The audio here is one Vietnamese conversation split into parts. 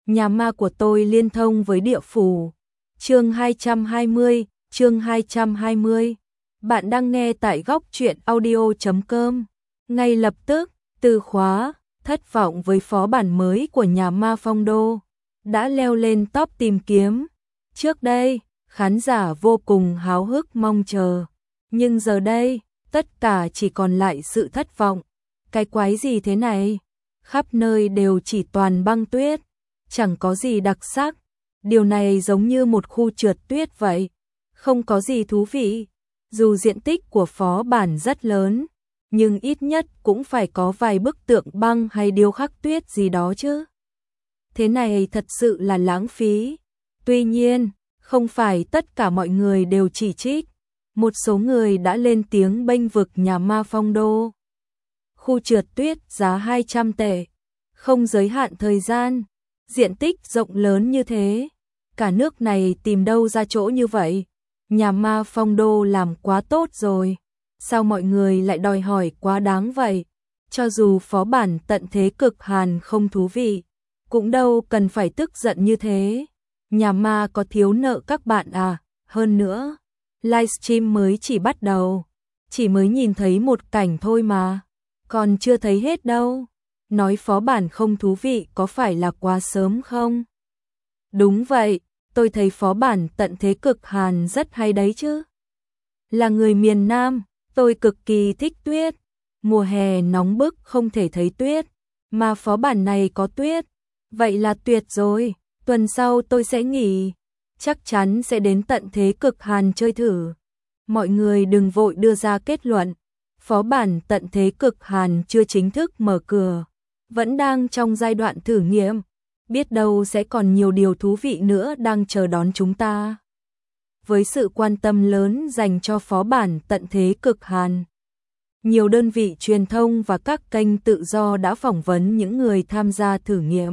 Nhà ma của tôi liên thông với địa phủ. Chương 220, chương 220. Bạn đang nghe tại góc truyện audio.com. Ngay lập tức, từ khóa thất vọng với phó bản mới của nhà ma Phong Đô đã leo lên top tìm kiếm. Trước đây, khán giả vô cùng háo hức mong chờ, nhưng giờ đây, tất cả chỉ còn lại sự thất vọng. Cái quái gì thế này? Khắp nơi đều chỉ toàn băng tuyết, chẳng có gì đặc sắc. Điều này giống như một khu trượt tuyết vậy, không có gì thú vị. Dù diện tích của phó bản rất lớn, nhưng ít nhất cũng phải có vài bức tượng băng hay điêu khắc tuyết gì đó chứ. Thế này thật sự là lãng phí. Tuy nhiên, không phải tất cả mọi người đều chỉ trích. Một số người đã lên tiếng bênh vực nhà ma Phong Đô. Khu trượt tuyết giá 200 tệ, không giới hạn thời gian, diện tích rộng lớn như thế. Cả nước này tìm đâu ra chỗ như vậy? Nhà ma Phong Đô làm quá tốt rồi. Sao mọi người lại đòi hỏi quá đáng vậy? Cho dù phó bản tận thế cực hàn không thú vị, cũng đâu cần phải tức giận như thế. Nhà ma có thiếu nợ các bạn à? Hơn nữa, livestream mới chỉ bắt đầu, chỉ mới nhìn thấy một cảnh thôi mà, còn chưa thấy hết đâu. Nói phó bản không thú vị có phải là quá sớm không? Đúng vậy, tôi thấy phó bản tận thế cực hàn rất hay đấy chứ. Là người miền Nam, tôi cực kỳ thích tuyết. Mùa hè nóng bức không thể thấy tuyết, mà phó bản này có tuyết. Vậy là tuyệt rồi, tuần sau tôi sẽ nghỉ, chắc chắn sẽ đến tận thế cực hàn chơi thử. Mọi người đừng vội đưa ra kết luận, phó bản tận thế cực hàn chưa chính thức mở cửa, vẫn đang trong giai đoạn thử nghiệm, biết đâu sẽ còn nhiều điều thú vị nữa đang chờ đón chúng ta. Với sự quan tâm lớn dành cho phó bản tận thế cực hàn, nhiều đơn vị truyền thông và các kênh tự do đã phỏng vấn những người tham gia thử nghiệm.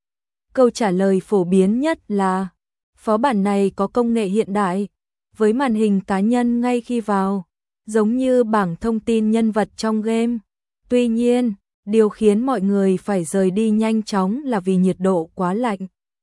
Câu trả lời phổ biến nhất là phó bản này có công nghệ hiện đại, với màn hình cá nhân ngay khi vào, giống như bảng thông tin nhân vật trong game. Tuy nhiên, điều khiến mọi người phải rời đi nhanh chóng là vì nhiệt độ quá lạnh,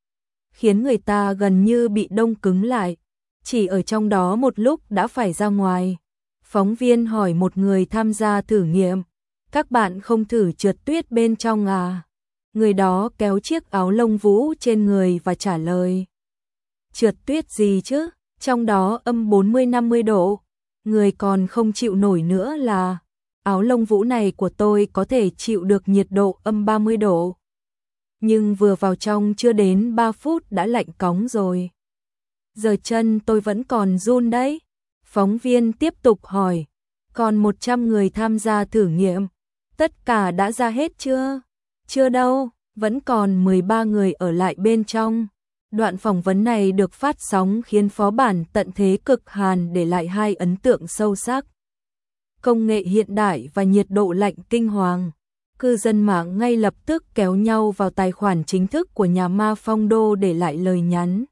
khiến người ta gần như bị đông cứng lại, chỉ ở trong đó một lúc đã phải ra ngoài. Phóng viên hỏi một người tham gia thử nghiệm, các bạn không thử trượt tuyết bên trong à? Người đó kéo chiếc áo lông vũ trên người và trả lời, trượt tuyết gì chứ, trong đó âm 40-50 độ, người còn không chịu nổi nữa là áo lông vũ này của tôi có thể chịu được nhiệt độ âm 30 độ. Nhưng vừa vào trong chưa đến 3 phút đã lạnh cóng rồi. Giờ chân tôi vẫn còn run đấy. Phóng viên tiếp tục hỏi, còn 100 người tham gia thử nghiệm, tất cả đã ra hết chưa? Chưa đâu, vẫn còn 13 người ở lại bên trong. Đoạn phỏng vấn này được phát sóng khiến phó bản tận thế cực hàn để lại hai ấn tượng sâu sắc. Công nghệ hiện đại và nhiệt độ lạnh kinh hoàng. Cư dân mạng ngay lập tức kéo nhau vào tài khoản chính thức của nhà ma Phong Đô để lại lời nhắn.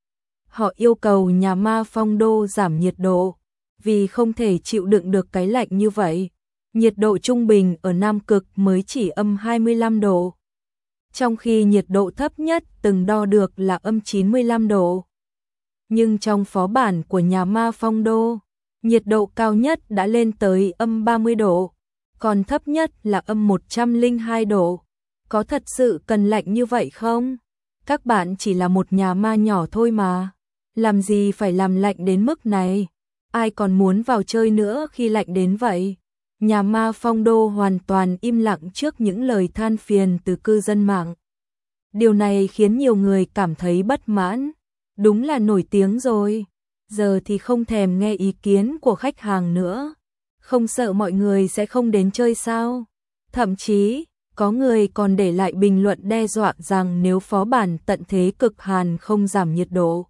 Họ yêu cầu nhà ma Phong Đô giảm nhiệt độ, vì không thể chịu đựng được cái lạnh như vậy. Nhiệt độ trung bình ở Nam Cực mới chỉ âm 25 độ. Trong khi nhiệt độ thấp nhất từng đo được là âm 95 độ. Nhưng trong phó bản của nhà ma Phong Đô, nhiệt độ cao nhất đã lên tới âm 30 độ, còn thấp nhất là âm 102 độ. Có thật sự cần lạnh như vậy không? Các bạn chỉ là một nhà ma nhỏ thôi mà. Làm gì phải làm lạnh đến mức này? Ai còn muốn vào chơi nữa khi lạnh đến vậy? Nhà ma Phong Đô hoàn toàn im lặng trước những lời than phiền từ cư dân mạng. Điều này khiến nhiều người cảm thấy bất mãn. Đúng là nổi tiếng rồi, giờ thì không thèm nghe ý kiến của khách hàng nữa. Không sợ mọi người sẽ không đến chơi sao? Thậm chí, có người còn để lại bình luận đe dọa rằng nếu phó bản tận thế cực hàn không giảm nhiệt độ,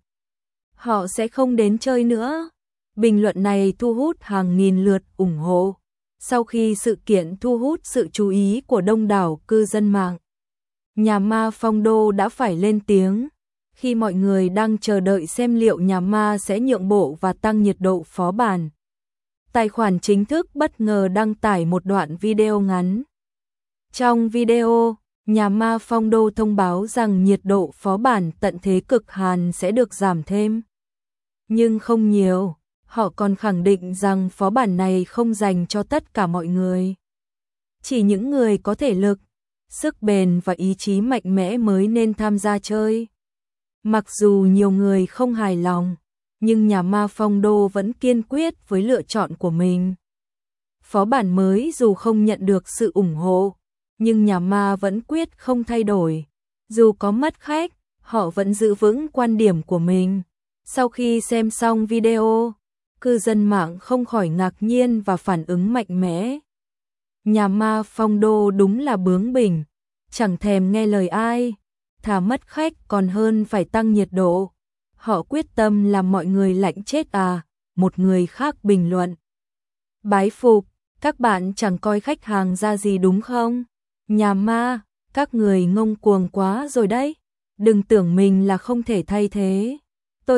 họ sẽ không đến chơi nữa. Bình luận này thu hút hàng nghìn lượt ủng hộ. Sau khi sự kiện thu hút sự chú ý của đông đảo cư dân mạng, nhà ma Phong Đô đã phải lên tiếng. Khi mọi người đang chờ đợi xem liệu nhà ma sẽ nhượng bộ và tăng nhiệt độ phó bản, tài khoản chính thức bất ngờ đăng tải một đoạn video ngắn. Trong video, Nhà ma Phong Đô thông báo rằng nhiệt độ phó bản tận thế cực hàn sẽ được giảm thêm. Nhưng không nhiều, họ còn khẳng định rằng phó bản này không dành cho tất cả mọi người. Chỉ những người có thể lực, sức bền và ý chí mạnh mẽ mới nên tham gia chơi. Mặc dù nhiều người không hài lòng, nhưng nhà ma Phong Đô vẫn kiên quyết với lựa chọn của mình. Phó bản mới dù không nhận được sự ủng hộ, nhưng nhà ma vẫn quyết không thay đổi. Dù có mất khách, họ vẫn giữ vững quan điểm của mình. Sau khi xem xong video, cư dân mạng không khỏi ngạc nhiên và phản ứng mạnh mẽ. Nhà ma Phong Đô đúng là bướng bỉnh, chẳng thèm nghe lời ai, thà mất khách còn hơn phải tăng nhiệt độ. Họ quyết tâm làm mọi người lạnh chết à, một người khác bình luận. Bái phục, các bạn chẳng coi khách hàng ra gì đúng không? Nhà ma, các người ngông cuồng quá rồi đấy. Đừng tưởng mình là không thể thay thế. Tôi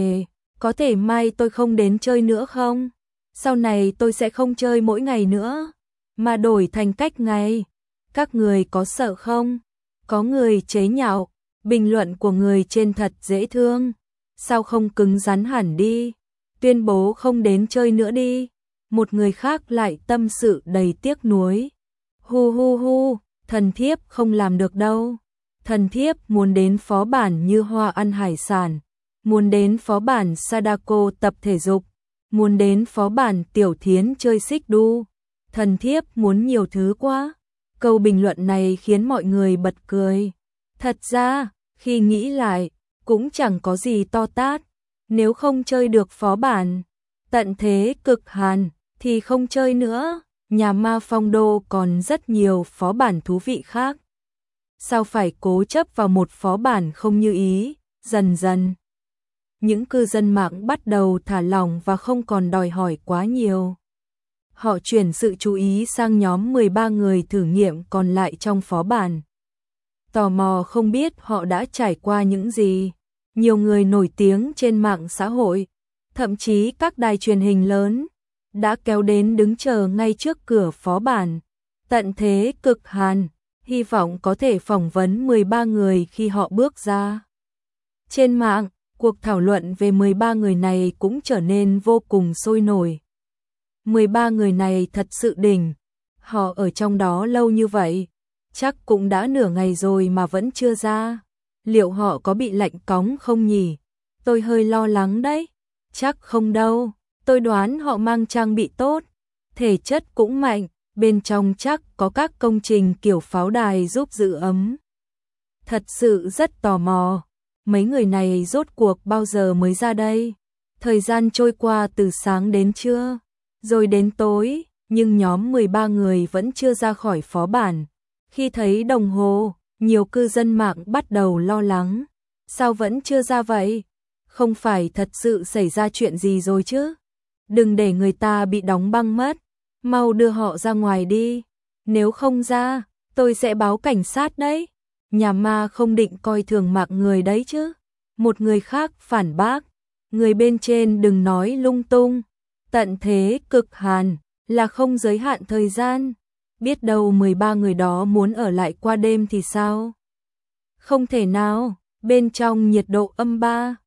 có thể mai tôi không đến chơi nữa không? Sau này tôi sẽ không chơi mỗi ngày nữa, mà đổi thành cách ngày. Các người có sợ không? Có người chế nhạo, bình luận của người trên thật dễ thương. Sao không cứng rắn hẳn đi, tuyên bố không đến chơi nữa đi. Một người khác lại tâm sự đầy tiếc nuối. Hu hu hu, thần thiếp không làm được đâu. Thần thiếp muốn đến phó bản Như Hoa ăn hải sản, muốn đến phó bản Sadako tập thể dục, muốn đến phó bản Tiểu Thiến chơi xích đu. Thần thiếp muốn nhiều thứ quá. Câu bình luận này khiến mọi người bật cười. Thật ra, khi nghĩ lại, cũng chẳng có gì to tát. Nếu không chơi được phó bản tận thế cực hàn thì không chơi nữa. Nhà ma Phong Đô còn rất nhiều phó bản thú vị khác. Sao phải cố chấp vào một phó bản không như ý? Dần dần, những cư dân mạng bắt đầu thả lỏng và không còn đòi hỏi quá nhiều. Họ chuyển sự chú ý sang nhóm 13 người thử nghiệm còn lại trong phó bản. Tò mò không biết họ đã trải qua những gì. Nhiều người nổi tiếng trên mạng xã hội, thậm chí các đài truyền hình lớn, đã kéo đến đứng chờ ngay trước cửa phó bản tận thế cực hàn, hy vọng có thể phỏng vấn 13 người khi họ bước ra. Trên mạng, cuộc thảo luận về 13 người này cũng trở nên vô cùng sôi nổi. 13 người này thật sự đỉnh, họ ở trong đó lâu như vậy, chắc cũng đã nửa ngày rồi mà vẫn chưa ra. Liệu họ có bị lạnh cóng không nhỉ? Tôi hơi lo lắng đấy. Chắc không đâu, tôi đoán họ mang trang bị tốt, thể chất cũng mạnh, bên trong chắc có các công trình kiểu pháo đài giúp giữ ấm. Thật sự rất tò mò, mấy người này rốt cuộc bao giờ mới ra đây? Thời gian trôi qua từ sáng đến trưa, rồi đến tối, nhưng nhóm 13 người vẫn chưa ra khỏi phó bản. Khi thấy đồng hồ, nhiều cư dân mạng bắt đầu lo lắng. Sao vẫn chưa ra vậy? Không phải thật sự xảy ra chuyện gì rồi chứ? Đừng để người ta bị đóng băng mất. Mau đưa họ ra ngoài đi. Nếu không ra, tôi sẽ báo cảnh sát đấy. Nhà ma không định coi thường mạng người đấy chứ. Một người khác phản bác. Người bên trên đừng nói lung tung. Tận thế cực hàn là không giới hạn thời gian. Biết đâu 13 người đó muốn ở lại qua đêm thì sao? Không thể nào, bên trong nhiệt độ âm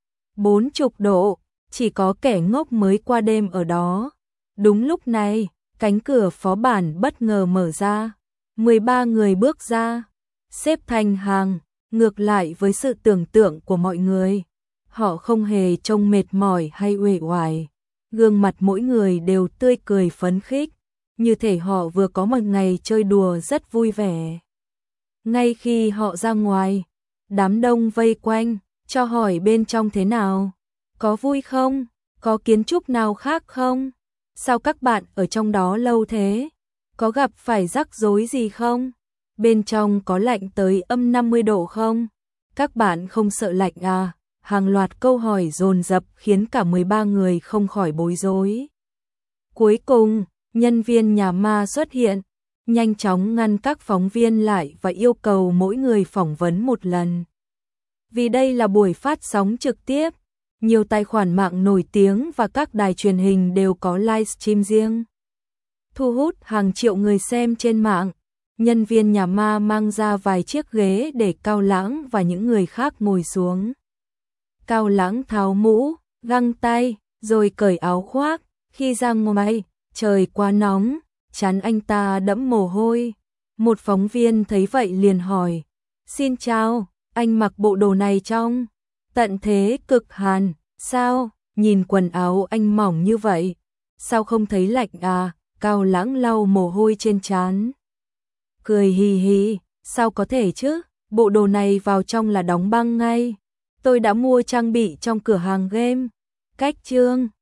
40 độ, chỉ có kẻ ngốc mới qua đêm ở đó. Đúng lúc này, cánh cửa phó bản bất ngờ mở ra, 13 người bước ra, xếp thành hàng, ngược lại với sự tưởng tượng của mọi người. Họ không hề trông mệt mỏi hay uể oải, gương mặt mỗi người đều tươi cười phấn khích, như thể họ vừa có một ngày chơi đùa rất vui vẻ. Ngay khi họ ra ngoài, đám đông vây quanh, cho hỏi bên trong thế nào? Có vui không? Có kiến trúc nào khác không? Sao các bạn ở trong đó lâu thế? Có gặp phải rắc rối gì không? Bên trong có lạnh tới âm 50 độ không? Các bạn không sợ lạnh à? Hàng loạt câu hỏi dồn dập khiến cả 13 người không khỏi bối rối. Cuối cùng, nhân viên nhà ma xuất hiện, nhanh chóng ngăn các phóng viên lại và yêu cầu mỗi người phỏng vấn một lần. Vì đây là buổi phát sóng trực tiếp, nhiều tài khoản mạng nổi tiếng và các đài truyền hình đều có livestream riêng, thu hút hàng triệu người xem trên mạng. Nhân viên nhà ma mang ra vài chiếc ghế để Cao Lãng và những người khác ngồi xuống. Cao Lãng tháo mũ, găng tay, rồi cởi áo khoác. Khi ra ngoài, trời quá nóng, trán anh ta đẫm mồ hôi. Một phóng viên thấy vậy liền hỏi, xin chào, anh mặc bộ đồ này trong tận thế cực hàn, sao, nhìn quần áo anh mỏng như vậy, sao không thấy lạnh à? Cao Lãng lau mồ hôi trên trán, cười hì hì, sao có thể chứ, bộ đồ này vào trong là đóng băng ngay, tôi đã mua trang bị trong cửa hàng game. Cách chương